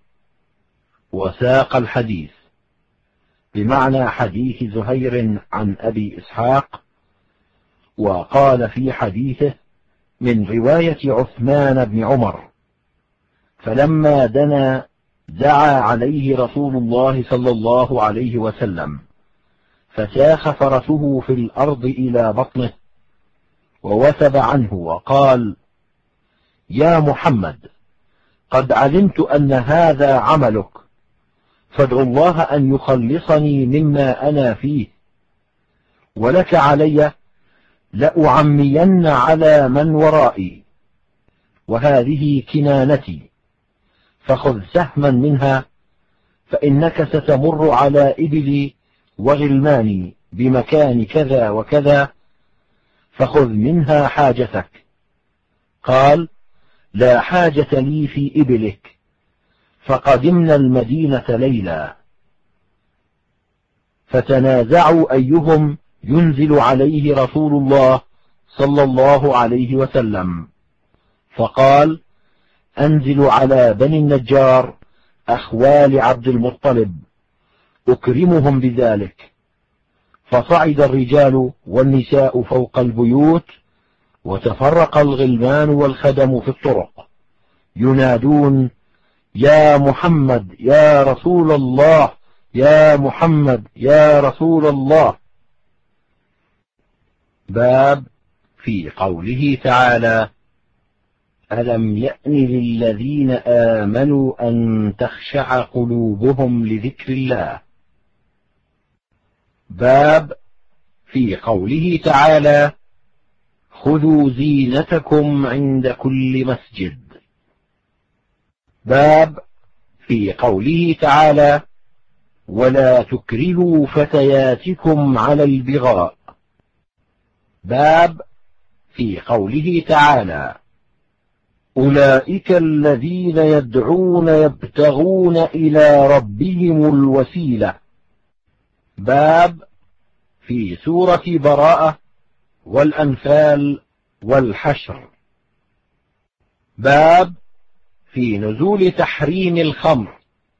وساق الحديث بمعنى حديث زهير عن أبي إسحاق، وقال في حديثه من رواية عثمان بن عمر: فلما دنا دعا عليه رسول الله صلى الله عليه وسلم، فساخ فرسه في الأرض إلى بطنه، ووثب عنه وقال: يا محمد، قد علمت أن هذا عملك، فادع الله أن يخلصني مما أنا فيه، ولك علي لأعمين على من ورائي، وهذه كنانتي، فخذ سهما منها، فإنك ستمر على إبلي وغلماني بمكان كذا وكذا، فخذ منها حاجتك. قال: لا حاجة لي في إبلك. فقدمنا المدينة ليلا، فتنازعوا أيهم ينزل عليه رسول الله صلى الله عليه وسلم، فقال: أنزل على بني النجار أخوال عبد المطلب، أكرمهم بذلك. فصعد الرجال والنساء فوق البيوت، وتفرق الغلمان والخدم في الطرق ينادون: يا محمد، يا رسول الله، يا محمد، يا رسول الله. باب في قوله تعالى: ألم يأن للذين آمنوا أن تخشع قلوبهم لذكر الله. باب في قوله تعالى: خذوا زينتكم عند كل مسجد. باب في قوله تعالى: ولا تكرهوا فتياتكم على البغاء. باب في قوله تعالى: أولئك الذين يدعون يبتغون إلى ربهم الوسيلة. باب في سورة براءة والأنفال والحشر. باب في نزول تحريم الخمر.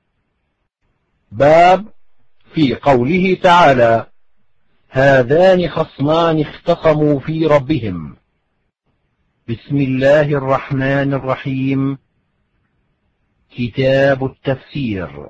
باب في قوله تعالى: هذان خصمان اختصموا في ربهم. بسم الله الرحمن الرحيم. كتاب التفسير.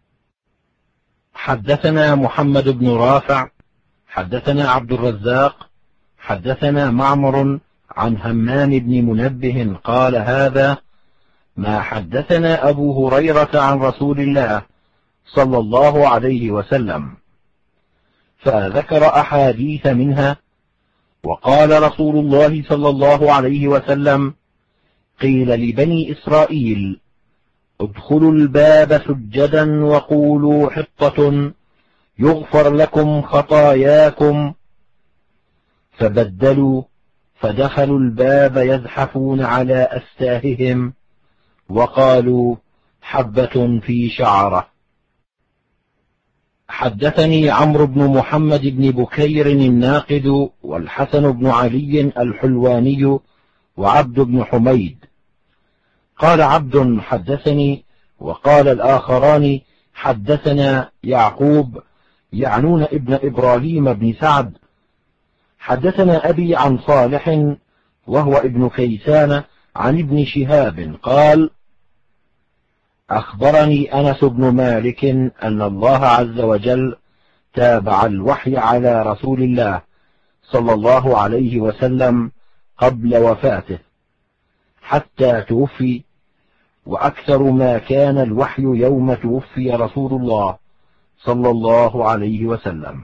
حدثنا محمد بن رافع حدثنا عبد الرزاق حدثنا معمر عن همام بن منبه قال: هذا ما حدثنا أبو هريرة عن رسول الله صلى الله عليه وسلم، فذكر أحاديث منها، وقال رسول الله صلى الله عليه وسلم: قيل لبني إسرائيل: ادخلوا الباب سجدا وقولوا حطة يغفر لكم خطاياكم، فبدلوا فدخلوا الباب يزحفون على أستاههم وقالوا: حبة في شعرة. حدثني عمرو بن محمد بن بكير الناقد والحسن بن علي الحلواني وعبد بن حميد. قال عبد: حدثني، وقال الآخران: حدثنا يعقوب، يعنون ابن إبراهيم بن سعد. حدثنا أبي عن صالح وهو ابن كيسان عن ابن شهاب قال: أخبرني أنس بن مالك أن الله عز وجل تابع الوحي على رسول الله صلى الله عليه وسلم قبل وفاته حتى توفي، وأكثر ما كان الوحي يوم توفي رسول الله صلى الله عليه وسلم.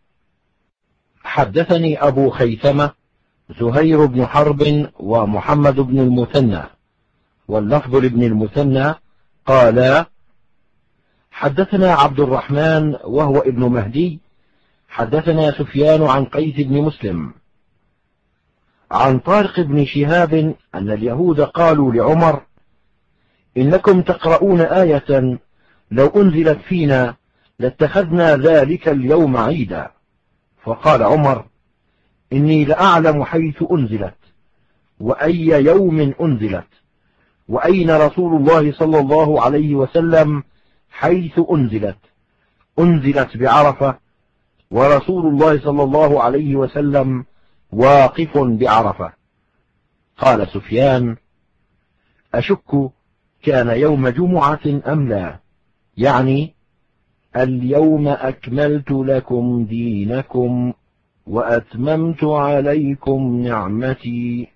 حدثني أبو خيثمة زهير بن حرب ومحمد بن المثنى، واللفظ لابن المثنى، قالا: حدثنا عبد الرحمن وهو ابن مهدي، حدثنا سفيان عن قيس بن مسلم عن طارق بن شهاب أن اليهود قالوا لعمر: إنكم تقرؤون آية لو أنزلت فينا لاتخذنا ذلك اليوم عيدا. فقال عمر: إني لأعلم حيث أنزلت وأي يوم أنزلت، وأين رسول الله صلى الله عليه وسلم حيث أنزلت بعرفة، ورسول الله صلى الله عليه وسلم واقف بعرفة. قال سفيان: أشك كان يوم جمعة أم لا، يعني اليوم أكملت لكم دينكم وأتممت عليكم نعمتي.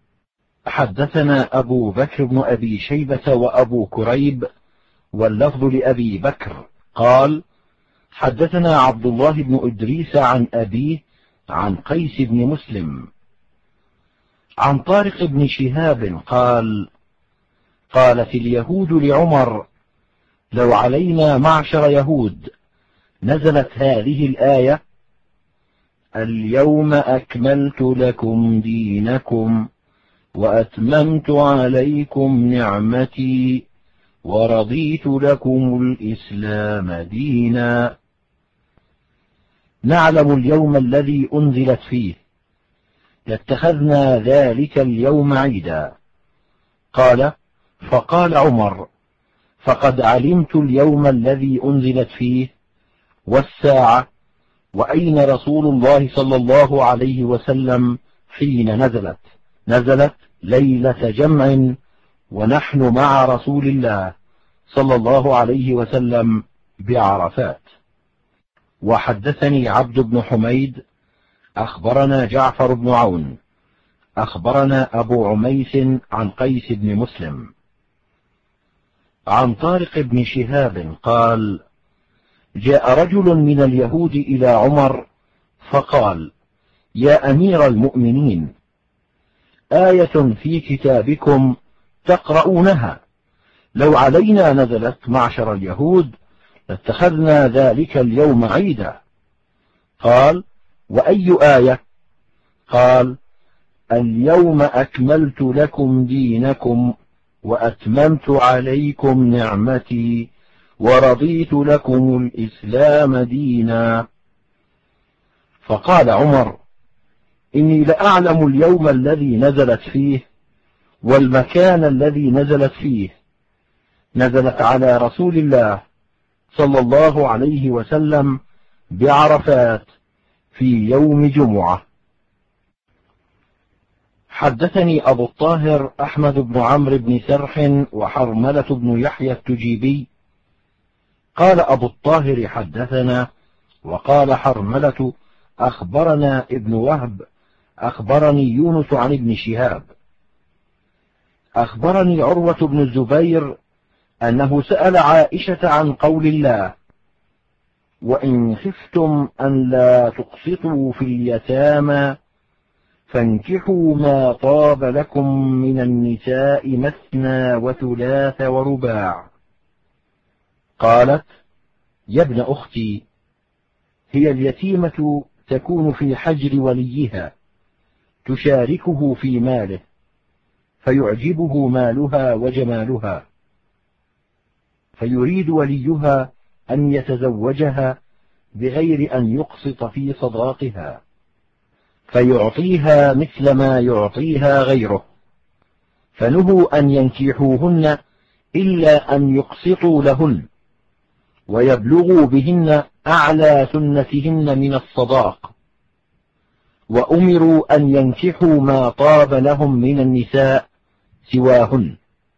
حدثنا أبو بكر بن أبي شيبة وأبو كريب، واللفظ لأبي بكر، قال: حدثنا عبد الله بن إدريس عن أبيه عن قيس بن مسلم عن طارق بن شهاب قال: قالت اليهود لعمر: لو علينا معشر يهود نزلت هذه الآية: اليوم أكملت لكم دينكم وأتممت عليكم نعمتي ورضيت لكم الإسلام دينا، نعلم اليوم الذي أنزلت فيه لاتخذنا ذلك اليوم عيدا. قال: فقال عمر: فقد علمت اليوم الذي أنزلت فيه والساعة، وأين رسول الله صلى الله عليه وسلم حين نزلت ليلة جمع، ونحن مع رسول الله صلى الله عليه وسلم بعرفات. وحدثني عبد بن حميد أخبرنا جعفر بن عون أخبرنا أبو عميس عن قيس بن مسلم عن طارق بن شهاب قال: جاء رجل من اليهود إلى عمر فقال: يا أمير المؤمنين، آية في كتابكم تقرؤونها لو علينا نزلت معشر اليهود لاتخذنا ذلك اليوم عيدا. قال: وأي آية؟ قال: اليوم أكملت لكم دينكم وأتممت عليكم نعمتي ورضيت لكم الإسلام دينا. فقال عمر: إني لأعلم اليوم الذي نزلت فيه والمكان الذي نزلت فيه، نزلت على رسول الله صلى الله عليه وسلم بعرفات في يوم جمعة. حدثني أبو الطاهر أحمد بن عمرو بن سرح وحرملة بن يحيى التجيبي. قال أبو الطاهر: حدثنا، وقال حرملة: أخبرنا ابن وهب أخبرني يونس عن ابن شهاب أخبرني عروة بن الزبير أنه سأل عائشة عن قول الله: وإن خفتم أن لا تقسطوا في اليتامى فانكحوا ما طاب لكم من النساء مثنى وثلاث ورباع. قالت: يا ابن أختي، هي اليتيمة تكون في حجر وليها، تشاركه في ماله، فيعجبه مالها وجمالها، فيريد وليها أن يتزوجها بغير أن يقسط في صداقها، فيعطيها مثل ما يعطيها غيره، فنهوا أن ينكحوهن إلا أن يقسطوا لهن ويبلغوا بهن أعلى سنتهن من الصداق، وأمروا أن ينكحوا ما طاب لهم من النساء سواهن.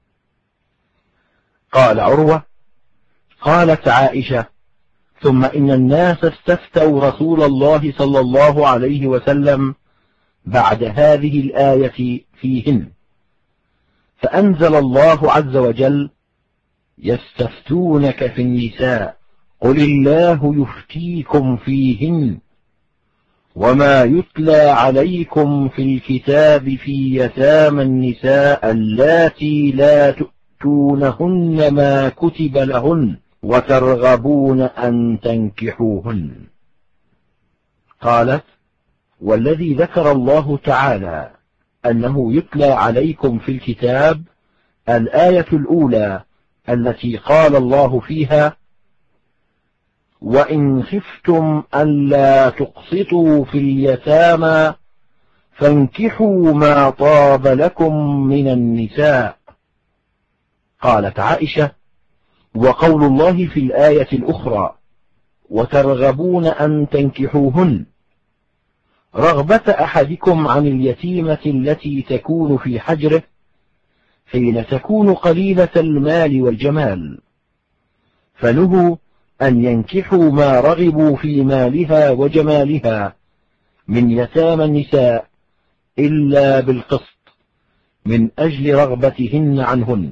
قال عروة: قالت عائشة: ثم إن الناس استفتوا رسول الله صلى الله عليه وسلم بعد هذه الآية فيهن، فأنزل الله عز وجل: يستفتونك في النساء قل الله يفتيكم فيهن وما يتلى عليكم في الكتاب في يتامى النساء اللاتي لا تؤتونهن ما كتب لهن وترغبون أن تنكحوهن. قالت: والذي ذكر الله تعالى أنه يتلى عليكم في الكتاب الآية الأولى التي قال الله فيها: وإن خفتم ألا تقسطوا في اليتامى فانكحوا ما طاب لكم من النساء. قالت عائشة: وقول الله في الآية الأخرى: وترغبون أن تنكحوهن، رغبة أحدكم عن اليتيمة التي تكون في حجره حين تكون قليلة المال والجمال، فنهوا أن ينكحوا ما رغبوا في مالها وجمالها من يتامى النساء إلا بالقسط من أجل رغبتهن عنهن.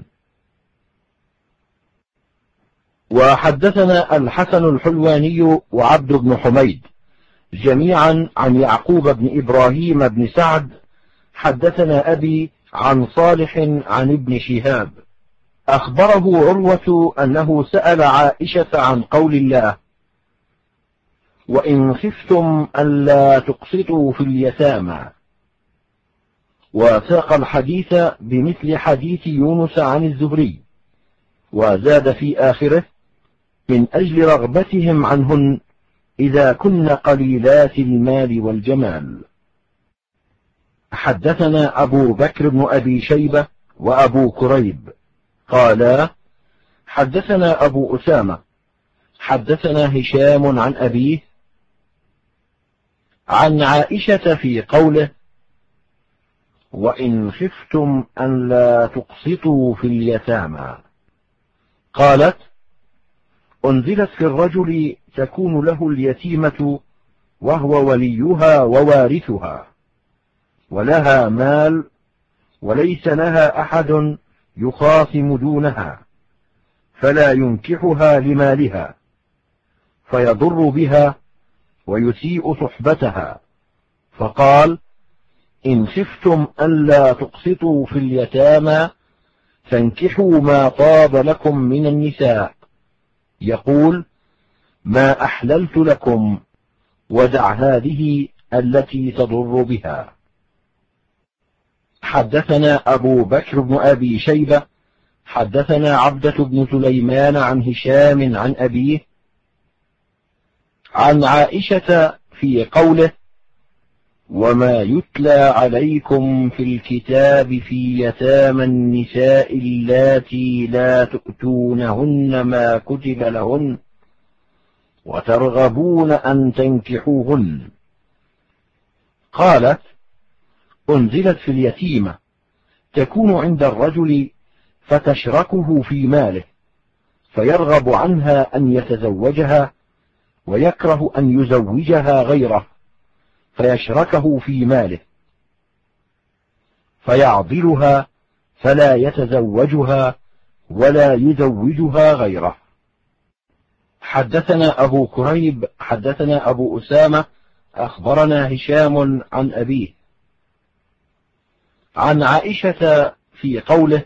وحدثنا الحسن الحلواني وعبد بن حميد جميعا عن يعقوب بن إبراهيم بن سعد حدثنا أبي عن صالح عن ابن شهاب أخبره عروة أنه سأل عائشة عن قول الله: وإن خفتم ألا تقسطوا في اليتامى، وساق الحديث بمثل حديث يونس عن الزهري، وزاد في آخره: من أجل رغبتهم عنهن إذا كن قليلات المال والجمال. حدثنا أبو بكر بن أبي شيبة وأبو كريب قالا: حدثنا أبو أسامة حدثنا هشام عن أبيه عن عائشة في قوله: وإن خفتم أن لا تقسطوا في اليتامى، قالت: أنزلت في الرجل تكون له اليتيمة وهو وليها ووارثها، ولها مال وليس لها أحد يخاصم دونها، فلا ينكحها لمالها، فيضر بها ويسيء صحبتها، فقال: إن خفتم ألا تقسطوا في اليتامى فانكحوا ما طاب لكم من النساء، يقول: ما أحللت لكم ودع هذه التي تضر بها. حدثنا أبو بكر بن أبي شيبة حدثنا عبدة بن سليمان عن هشام عن أبيه عن عائشة في قوله: وما يتلى عليكم في الكتاب في يتامى النساء اللاتي لا تؤتونهن ما كتب لهن وترغبون أن تنكحوهن. قالت: أنزلت في اليتيمة تكون عند الرجل فتشركه في ماله، فيرغب عنها أن يتزوجها ويكره أن يزوجها غيره، فيشركه في ماله، فيعضلها فلا يتزوجها ولا يزوجها غيره. حدثنا أبو كريب حدثنا أبو أسامة أخبرنا هشام عن أبيه عن عائشة في قوله: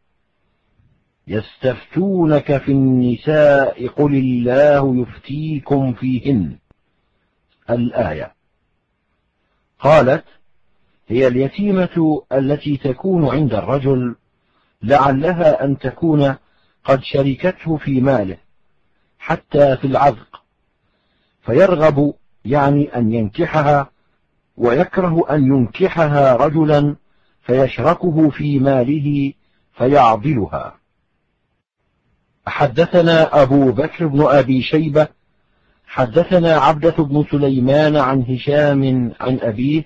يستفتونك في النساء قل الله يفتيكم فيهن، الآية. قالت: هي اليتيمة التي تكون عند الرجل لعلها أن تكون قد شركته في ماله حتى في العذق، فيرغب يعني أن ينكحها، ويكره أن ينكحها رجلا فيشركه في ماله فيعضلها. حدثنا أبو بكر بن أبي شيبة حدثنا عبدة بن سليمان عن هشام عن أبيه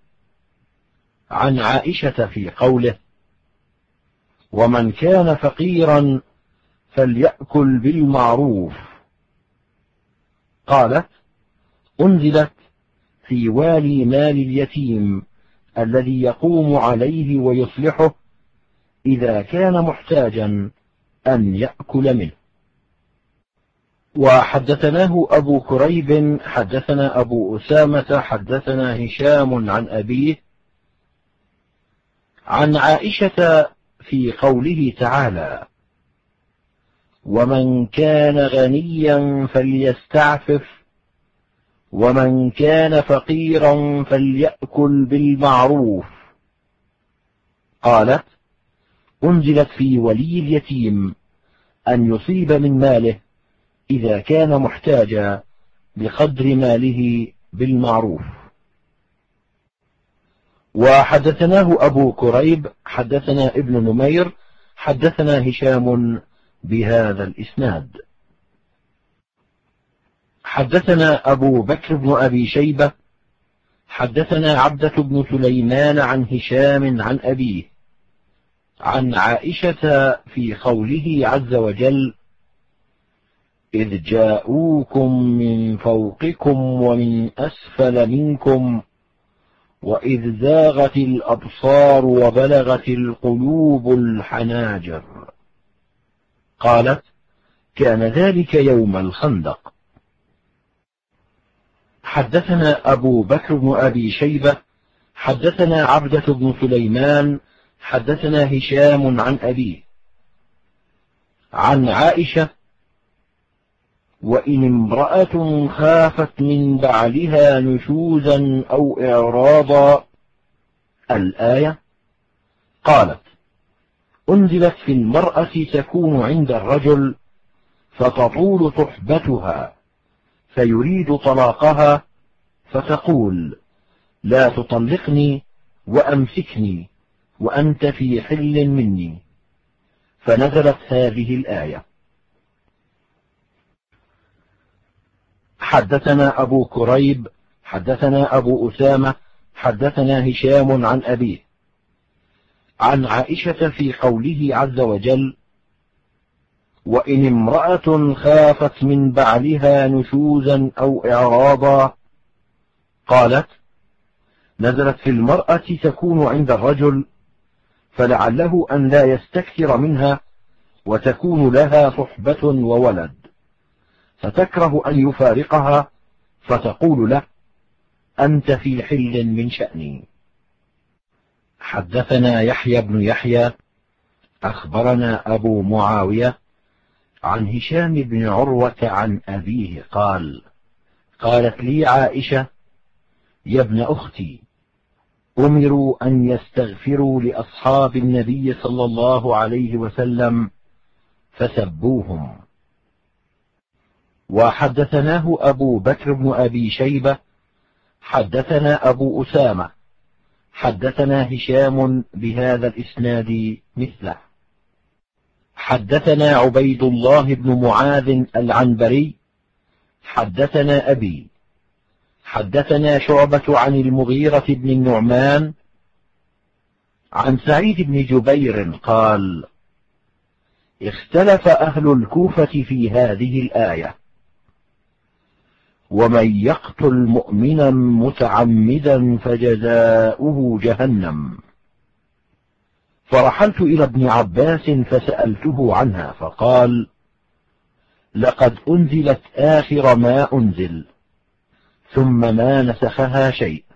عن عائشة في قوله: ومن كان فقيرا فليأكل بالمعروف. قالت: أنزلت في والي مال اليتيم الذي يقوم عليه ويصلحه إذا كان محتاجا أن يأكل منه. وحدثناه أبو كريب حدثنا أبو أسامة حدثنا هشام عن أبيه عن عائشة في قوله تعالى: ومن كان غنيا فليستعفف ومن كان فقيرا فليأكل بالمعروف. قالت: أنزلت في ولي اليتيم أن يصيب من ماله إذا كان محتاجا بقدر ماله بالمعروف. وحدثناه أبو كريب حدثنا ابن نمير حدثنا هشام بهذا الإسناد. حدثنا أبو بكر بن أبي شيبة حدثنا عبدة بن سليمان عن هشام عن أبيه عن عائشة في قوله عز وجل: إذ جاءوكم من فوقكم ومن أسفل منكم وإذ زاغت الأبصار وبلغت القلوب الحناجر. قالت: كان ذلك يوم الخندق. حدثنا أبو بكر بن أبي شيبة حدثنا عبدة بن سليمان حدثنا هشام عن أبيه عن عائشة: وإن امرأة خافت من بعلها نشوزا أو إعراضا، الآية. قالت: أنزلت في المرأة تكون عند الرجل فتطول صحبتها فيريد طلاقها فتقول: لا تطلقني وأمسكني وأنت في حل مني، فنزلت هذه الآية. حدثنا أبو كريب حدثنا أبو أسامة حدثنا هشام عن أبيه عن عائشة في قوله عز وجل: وإن امرأة خافت من بعلها نشوزا أو إعراضا. قالت: نزلت في المرأة تكون عند الرجل فلعله أن لا يستكثر منها وتكون لها صحبة وولد، فتكره أن يفارقها فتقول له: أنت في حل من شأني. حدثنا يحيى بن يحيى أخبرنا أبو معاوية عن هشام بن عروة عن أبيه قال: قالت لي عائشة: يا ابن أختي، أمروا أن يستغفروا لأصحاب النبي صلى الله عليه وسلم فسبوهم. وحدثناه أبو بكر بن أبي شيبة حدثنا أبو أسامة حدثنا هشام بهذا الإسناد مثله. حدثنا عبيد الله بن معاذ العنبري حدثنا أبي حدثنا شعبة عن المغيرة بن النعمان عن سعيد بن جبير قال: اختلف أهل الكوفة في هذه الآية: ومن يقتل مؤمنا متعمدا فجزاؤه جهنم. فرحلت إلى ابن عباس فسألته عنها فقال: لقد أنزلت آخر ما أنزل ثم ما نسخها شيء.